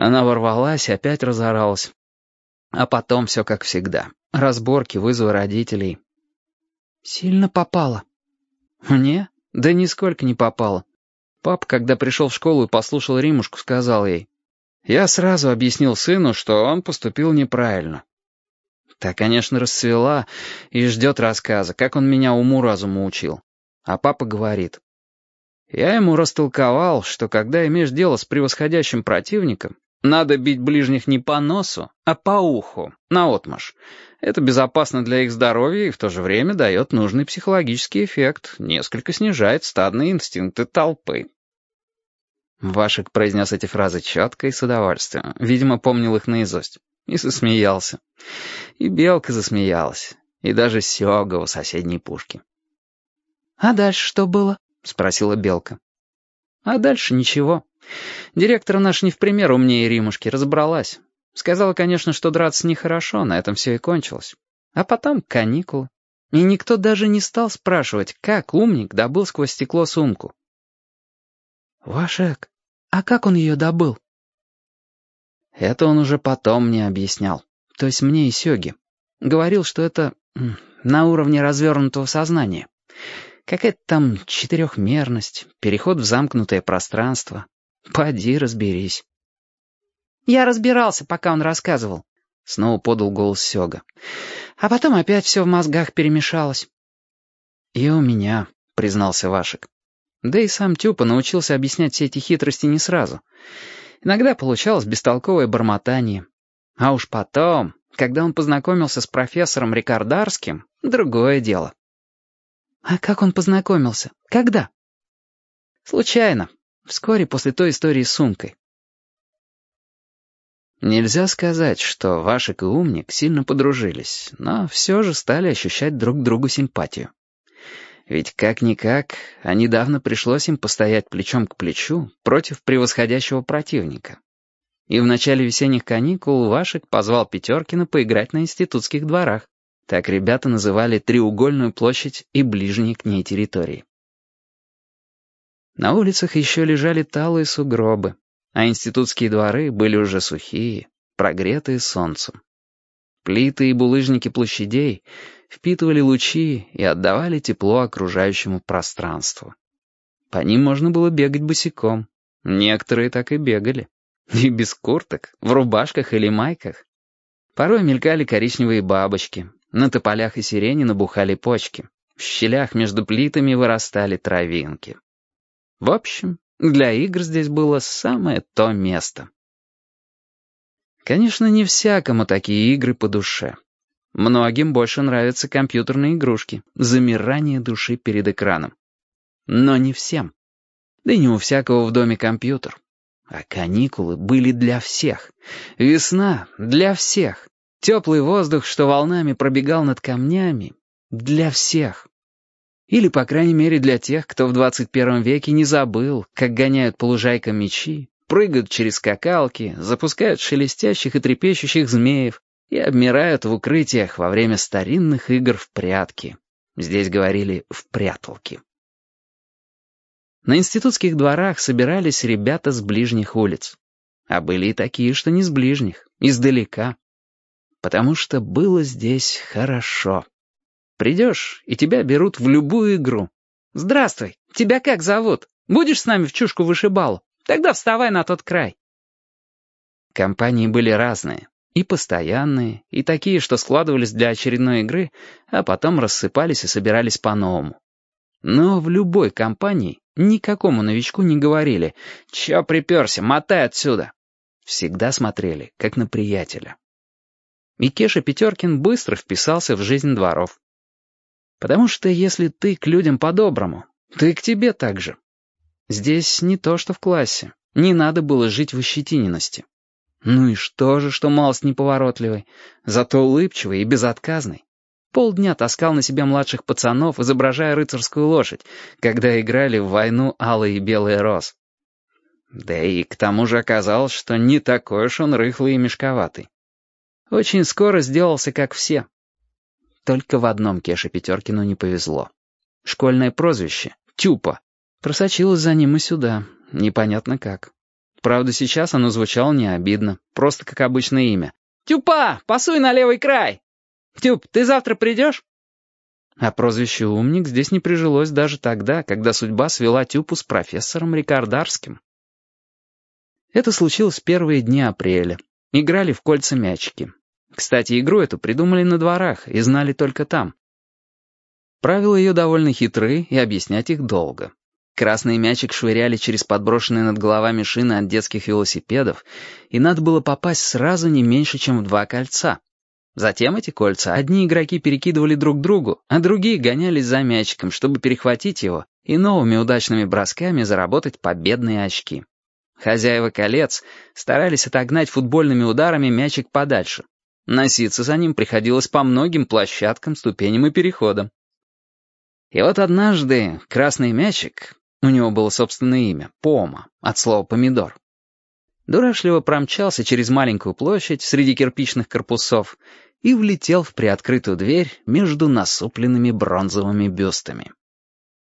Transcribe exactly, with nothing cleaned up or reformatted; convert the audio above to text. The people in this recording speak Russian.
Она ворвалась и опять разоралась. А потом все как всегда. Разборки, вызовы родителей. Сильно попало? Мне? Да нисколько не попало. Папа, когда пришел в школу и послушал Римушку, сказал ей: «Я сразу объяснил сыну, что он поступил неправильно». Та, конечно, расцвела и ждет рассказа, как он меня уму-разуму учил. А папа говорит: «Я ему растолковал, что когда имеешь дело с превосходящим противником, надо бить ближних не по носу, а по уху, наотмашь. Это безопасно для их здоровья и в то же время дает нужный психологический эффект, несколько снижает стадные инстинкты толпы». Вашик произнес эти фразы четко и с удовольствием, видимо, помнил их наизусть, и засмеялся. И Белка засмеялась, и даже Сёга у соседней пушки. «А дальше что было?» — спросила Белка. А дальше ничего. Директор наш не в пример умнее Римушки, разобралась. Сказала, конечно, что драться нехорошо, на этом все и кончилось. А потом каникулы. И никто даже не стал спрашивать, как умник добыл сквозь стекло сумку. «Вашек, а как он ее добыл?» Это он уже потом мне объяснял. То есть мне и Сёге. Говорил, что это на уровне развернутого сознания. Какая-то там четырехмерность, переход в замкнутое пространство. Поди разберись. «Я разбирался, пока он рассказывал», — снова подал голос Сёга. «А потом опять все в мозгах перемешалось». «И у меня», — признался Вашик. Да и сам Тюпа научился объяснять все эти хитрости не сразу. Иногда получалось бестолковое бормотание. А уж потом, когда он познакомился с профессором Рикардарским, другое дело. «А как он познакомился? Когда?» «Случайно. Вскоре после той истории с сумкой». Нельзя сказать, что Вашик и Умник сильно подружились, но все же стали ощущать друг другу симпатию. Ведь как-никак, а недавно пришлось им постоять плечом к плечу против превосходящего противника. И в начале весенних каникул Вашик позвал Пятеркина поиграть на институтских дворах. Так ребята называли треугольную площадь и ближние к ней территории. На улицах еще лежали талые сугробы, а институтские дворы были уже сухие, прогретые солнцем. Плиты и булыжники площадей впитывали лучи и отдавали тепло окружающему пространству. По ним можно было бегать босиком. Некоторые так и бегали. И без курток, в рубашках или майках. Порой мелькали коричневые бабочки. На тополях и сирени набухали почки. В щелях между плитами вырастали травинки. В общем, для игр здесь было самое то место. Конечно, не всякому такие игры по душе. Многим больше нравятся компьютерные игрушки, замирание души перед экраном. Но не всем. Да и не у всякого в доме компьютер. А каникулы были для всех. Весна для всех. Теплый воздух, что волнами пробегал над камнями, для всех. Или, по крайней мере, для тех, кто в двадцать первом веке не забыл, как гоняют по лужайкам мячи, прыгают через скакалки, запускают шелестящих и трепещущих змеев и обмирают в укрытиях во время старинных игр в прятки. Здесь говорили «в пряталки». На институтских дворах собирались ребята с ближних улиц. А были и такие, что не с ближних, издалека. Потому что было здесь хорошо. Придешь, и тебя берут в любую игру. «Здравствуй, тебя как зовут? Будешь с нами в чушку-вышибалу? Тогда вставай на тот край». Компании были разные. И постоянные, и такие, что складывались для очередной игры, а потом рассыпались и собирались по-новому. Но в любой компании никакому новичку не говорили: «Чё приперся, мотай отсюда». Всегда смотрели, как на приятеля. И Кеша Пятеркин быстро вписался в жизнь дворов. Потому что если ты к людям по-доброму, то и к тебе так же. Здесь не то, что в классе. Не надо было жить в ощетиненности. Ну и что же, что малость неповоротливый, зато улыбчивый и безотказный. Полдня таскал на себя младших пацанов, изображая рыцарскую лошадь, когда играли в войну алые и белые роз. Да и к тому же оказалось, что не такой уж он рыхлый и мешковатый. Очень скоро сделался как все. Только в одном Кеше Пятеркину не повезло. Школьное прозвище — Тюпа — просочилось за ним и сюда, непонятно как. Правда, сейчас оно звучало не обидно, просто как обычное имя. «Тюпа, пасуй на левый край!» «Тюп, ты завтра придешь?» А прозвище «Умник» здесь не прижилось даже тогда, когда судьба свела Тюпу с профессором Рикардарским. Это случилось в первые дни апреля. Играли в кольца мячики. Кстати, игру эту придумали на дворах и знали только там. Правила ее довольно хитры, и объяснять их долго. Красный мячик швыряли через подброшенные над головами шины от детских велосипедов, и надо было попасть сразу не меньше, чем в два кольца. Затем эти кольца одни игроки перекидывали друг другу, а другие гонялись за мячиком, чтобы перехватить его и новыми удачными бросками заработать победные очки. Хозяева колец старались отогнать футбольными ударами мячик подальше. Носиться за ним приходилось по многим площадкам, ступеням и переходам. И вот однажды красный мячик, у него было собственное имя, Пома, от слова помидор, дурашливо промчался через маленькую площадь среди кирпичных корпусов и влетел в приоткрытую дверь между насупленными бронзовыми бюстами.